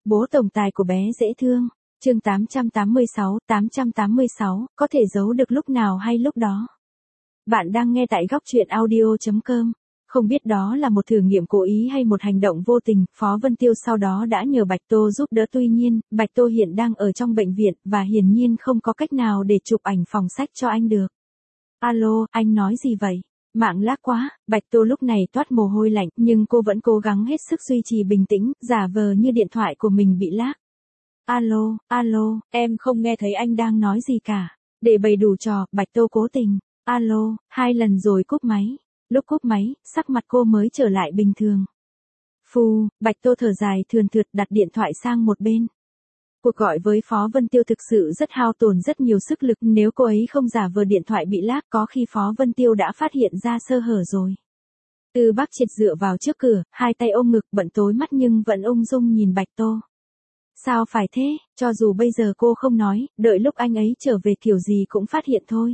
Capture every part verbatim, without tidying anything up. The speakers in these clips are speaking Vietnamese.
Bố tổng tài của bé dễ thương. Chương tám trăm tám mươi sáu, tám trăm tám mươi sáu, có thể giấu được lúc nào hay lúc đó. Bạn đang nghe tại góc truyện audio chấm com. Không biết đó là một thử nghiệm cố ý hay một hành động vô tình, Phó Vân Tiêu sau đó đã nhờ Bạch Tô giúp đỡ, tuy nhiên, Bạch Tô hiện đang ở trong bệnh viện, và hiển nhiên không có cách nào để chụp ảnh phòng sách cho anh được. Alo, anh nói gì vậy? Mạng lag quá. Bạch Tô lúc này toát mồ hôi lạnh, nhưng cô vẫn cố gắng hết sức duy trì bình tĩnh, giả vờ như điện thoại của mình bị lag. Alo, alo, em không nghe thấy anh đang nói gì cả. Để bày đủ trò, Bạch Tô cố tình. Alo, hai lần rồi cúp máy. Lúc cúp máy, sắc mặt cô mới trở lại bình thường. Phù, Bạch Tô thở dài thườn thượt đặt điện thoại sang một bên. Cuộc gọi với Phó Vân Tiêu thực sự rất hao tổn rất nhiều sức lực, nếu cô ấy không giả vờ điện thoại bị lag có khi Phó Vân Tiêu đã phát hiện ra sơ hở rồi. Từ Bắc Triệt dựa vào trước cửa, hai tay ôm ngực bận tối mắt nhưng vẫn ung dung nhìn Bạch Tô. Sao phải thế, cho dù bây giờ cô không nói, đợi lúc anh ấy trở về kiểu gì cũng phát hiện thôi.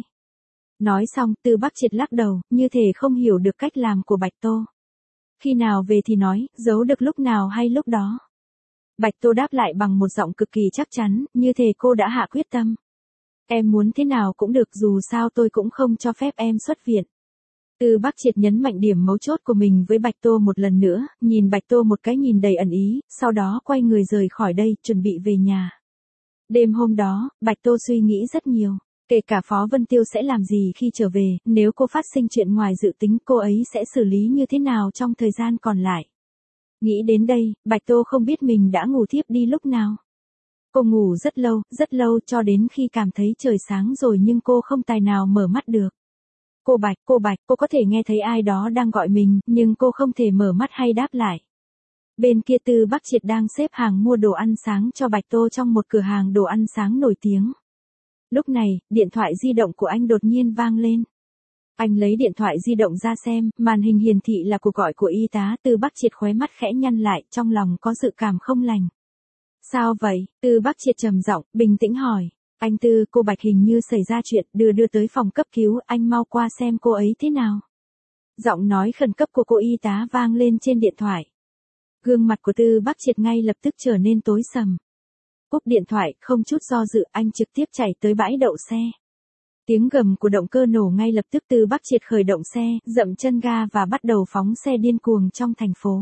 Nói xong, Từ Bắc Triệt lắc đầu, như thể không hiểu được cách làm của Bạch Tô. Khi nào về thì nói, giấu được lúc nào hay lúc đó. Bạch Tô đáp lại bằng một giọng cực kỳ chắc chắn, như thể cô đã hạ quyết tâm. Em muốn thế nào cũng được, dù sao tôi cũng không cho phép em xuất viện. Từ Bắc Triệt nhấn mạnh điểm mấu chốt của mình với Bạch Tô một lần nữa, nhìn Bạch Tô một cái nhìn đầy ẩn ý, sau đó quay người rời khỏi đây, chuẩn bị về nhà. Đêm hôm đó, Bạch Tô suy nghĩ rất nhiều, kể cả Phó Vân Tiêu sẽ làm gì khi trở về, nếu cô phát sinh chuyện ngoài dự tính cô ấy sẽ xử lý như thế nào trong thời gian còn lại. Nghĩ đến đây, Bạch Tô không biết mình đã ngủ thiếp đi lúc nào. Cô ngủ rất lâu, rất lâu cho đến khi cảm thấy trời sáng rồi nhưng cô không tài nào mở mắt được. Cô Bạch, cô Bạch, cô có thể nghe thấy ai đó đang gọi mình, nhưng cô không thể mở mắt hay đáp lại. Bên kia Từ Bắc Triệt đang xếp hàng mua đồ ăn sáng cho Bạch Tô trong một cửa hàng đồ ăn sáng nổi tiếng. Lúc này, điện thoại di động của anh đột nhiên vang lên. Anh lấy điện thoại di động ra xem, màn hình hiển thị là cuộc gọi của y tá. Từ Bắc Triệt khóe mắt khẽ nhăn lại, trong lòng có dự cảm không lành. Sao vậy? Từ Bắc Triệt trầm giọng, bình tĩnh hỏi. Anh Tư, cô Bạch hình như xảy ra chuyện, đưa đưa tới phòng cấp cứu, anh mau qua xem cô ấy thế nào. Giọng nói khẩn cấp của cô y tá vang lên trên điện thoại. Gương mặt của Từ Bắc Triệt ngay lập tức trở nên tối sầm. Cúp điện thoại, không chút do dự, anh trực tiếp chạy tới bãi đậu xe. Tiếng gầm của động cơ nổ ngay lập tức. Từ Bắc Triệt khởi động xe, dậm chân ga và bắt đầu phóng xe điên cuồng trong thành phố.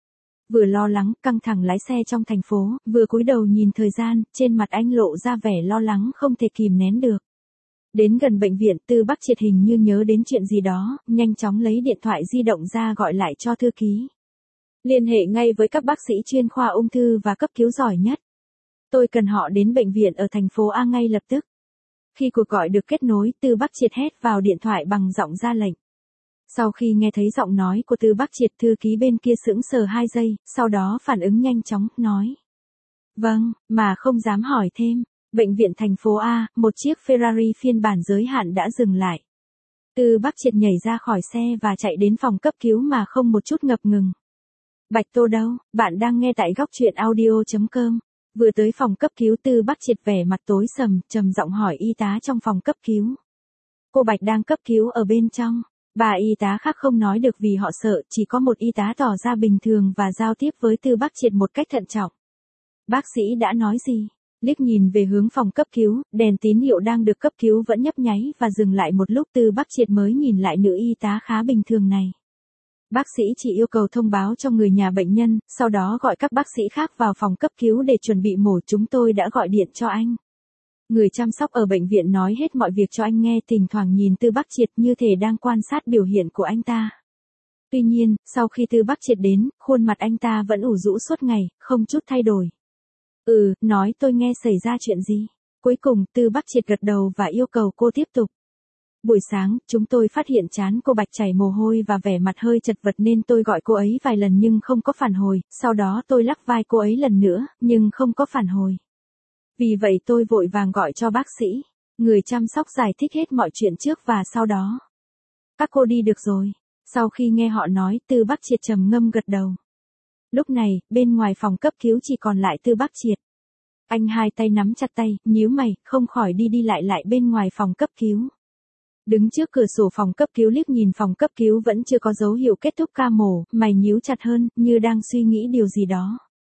Vừa lo lắng, căng thẳng lái xe trong thành phố, vừa cúi đầu nhìn thời gian, trên mặt anh lộ ra vẻ lo lắng không thể kìm nén được. Đến gần bệnh viện, Từ Bắc Triệt hình như nhớ đến chuyện gì đó, nhanh chóng lấy điện thoại di động ra gọi lại cho thư ký. Liên hệ ngay với các bác sĩ chuyên khoa ung thư và cấp cứu giỏi nhất. Tôi cần họ đến bệnh viện ở thành phố A ngay lập tức. Khi cuộc gọi được kết nối, Từ Bắc Triệt hét vào điện thoại bằng giọng ra lệnh. Sau khi nghe thấy giọng nói của Từ Bắc Triệt, thư ký bên kia sững sờ hai giây, sau đó phản ứng nhanh chóng, nói. Vâng, mà không dám hỏi thêm. Bệnh viện thành phố A, một chiếc Ferrari phiên bản giới hạn đã dừng lại. Từ Bắc Triệt nhảy ra khỏi xe và chạy đến phòng cấp cứu mà không một chút ngập ngừng. Bạch Tô đâu? Bạn đang nghe tại góc truyện audio chấm com. Vừa tới phòng cấp cứu, Từ Bắc Triệt vẻ mặt tối sầm, trầm giọng hỏi y tá trong phòng cấp cứu. Cô Bạch đang cấp cứu ở bên trong. Bà y tá khác không nói được vì họ sợ, chỉ có một y tá tỏ ra bình thường và giao tiếp với Từ Bắc Triệt một cách thận trọng. Bác sĩ đã nói gì? Liếc nhìn về hướng phòng cấp cứu, đèn tín hiệu đang được cấp cứu vẫn nhấp nháy và dừng lại một lúc. Từ Bắc Triệt mới nhìn lại nữ y tá khá bình thường này. Bác sĩ chỉ yêu cầu thông báo cho người nhà bệnh nhân, sau đó gọi các bác sĩ khác vào phòng cấp cứu để chuẩn bị mổ. Chúng tôi đã gọi điện cho anh. Người chăm sóc ở bệnh viện nói hết mọi việc cho anh nghe, thỉnh thoảng nhìn Từ Bắc Triệt như thể đang quan sát biểu hiện của anh ta. Tuy nhiên, sau khi Từ Bắc Triệt đến, khuôn mặt anh ta vẫn ủ rũ suốt ngày, không chút thay đổi. Ừ, nói tôi nghe xảy ra chuyện gì. Cuối cùng, Từ Bắc Triệt gật đầu và yêu cầu cô tiếp tục. Buổi sáng, chúng tôi phát hiện trán cô Bạch chảy mồ hôi và vẻ mặt hơi chật vật nên tôi gọi cô ấy vài lần nhưng không có phản hồi, sau đó tôi lắc vai cô ấy lần nữa, nhưng không có phản hồi. Vì vậy tôi vội vàng gọi cho bác sĩ. Người chăm sóc giải thích hết mọi chuyện trước và sau đó. Các cô đi được rồi. Sau khi nghe họ nói, Từ Bắc Triệt trầm ngâm gật đầu. Lúc này, bên ngoài phòng cấp cứu chỉ còn lại Từ Bắc Triệt. Anh hai tay nắm chặt tay, nhíu mày, không khỏi đi đi lại lại bên ngoài phòng cấp cứu. Đứng trước cửa sổ phòng cấp cứu liếc nhìn phòng cấp cứu vẫn chưa có dấu hiệu kết thúc ca mổ, mày nhíu chặt hơn, như đang suy nghĩ điều gì đó.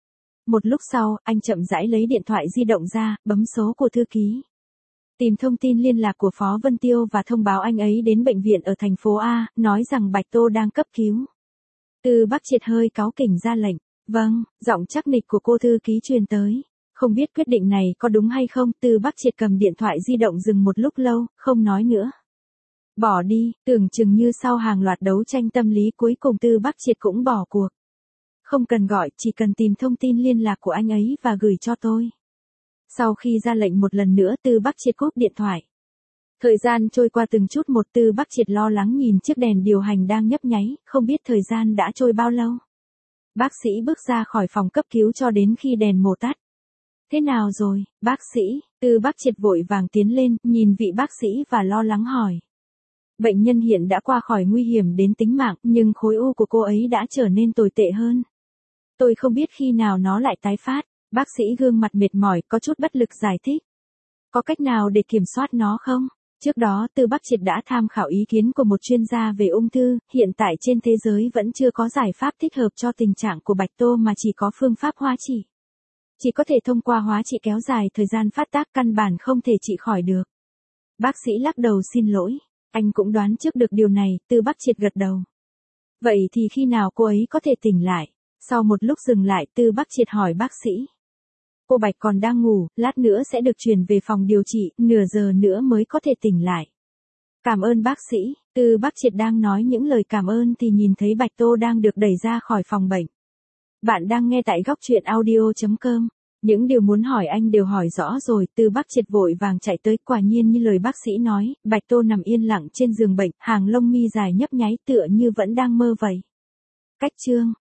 Một lúc sau, anh chậm rãi lấy điện thoại di động ra, bấm số của thư ký. Tìm thông tin liên lạc của Phó Vân Tiêu và thông báo anh ấy đến bệnh viện ở thành phố A, nói rằng Bạch Tô đang cấp cứu. Từ Bắc Triệt hơi cáu kỉnh ra lệnh. Vâng, giọng chắc nịch của cô thư ký truyền tới. Không biết quyết định này có đúng hay không, Từ Bắc Triệt cầm điện thoại di động dừng một lúc lâu, không nói nữa. Bỏ đi, tưởng chừng như sau hàng loạt đấu tranh tâm lý cuối cùng Từ Bắc Triệt cũng bỏ cuộc. Không cần gọi, chỉ cần tìm thông tin liên lạc của anh ấy và gửi cho tôi. Sau khi ra lệnh một lần nữa Từ Bắc Triệt cúp điện thoại. Thời gian trôi qua từng chút một Từ Bắc Triệt lo lắng nhìn chiếc đèn điều hành đang nhấp nháy, không biết thời gian đã trôi bao lâu. Bác sĩ bước ra khỏi phòng cấp cứu cho đến khi đèn mổ tắt. Thế nào rồi, bác sĩ? Từ Bắc Triệt vội vàng tiến lên, nhìn vị bác sĩ và lo lắng hỏi. Bệnh nhân hiện đã qua khỏi nguy hiểm đến tính mạng, nhưng khối u của cô ấy đã trở nên tồi tệ hơn. Tôi không biết khi nào nó lại tái phát. Bác sĩ gương mặt mệt mỏi, có chút bất lực giải thích. Có cách nào để kiểm soát nó không? Trước đó Từ Bắc Triệt đã tham khảo ý kiến của một chuyên gia về ung thư, hiện tại trên thế giới vẫn chưa có giải pháp thích hợp cho tình trạng của Bạch Tô mà chỉ có phương pháp hóa trị. Chỉ có thể thông qua hóa trị kéo dài thời gian phát tác, căn bản không thể trị khỏi được. Bác sĩ lắc đầu xin lỗi, anh cũng đoán trước được điều này, Từ Bắc Triệt gật đầu. Vậy thì khi nào cô ấy có thể tỉnh lại? Sau một lúc dừng lại Từ Bắc Triệt hỏi bác sĩ. Cô Bạch còn đang ngủ, lát nữa sẽ được chuyển về phòng điều trị, nửa giờ nữa mới có thể tỉnh lại. Cảm ơn bác sĩ. Từ Bắc Triệt đang nói những lời cảm ơn thì nhìn thấy Bạch Tô đang được đẩy ra khỏi phòng bệnh. Bạn đang nghe tại góc truyện audio chấm com. Những điều muốn hỏi anh đều hỏi rõ rồi, Từ Bắc Triệt vội vàng chạy tới, quả nhiên như lời bác sĩ nói, Bạch Tô nằm yên lặng trên giường bệnh, hàng lông mi dài nhấp nháy tựa như vẫn đang mơ vậy. Cách chương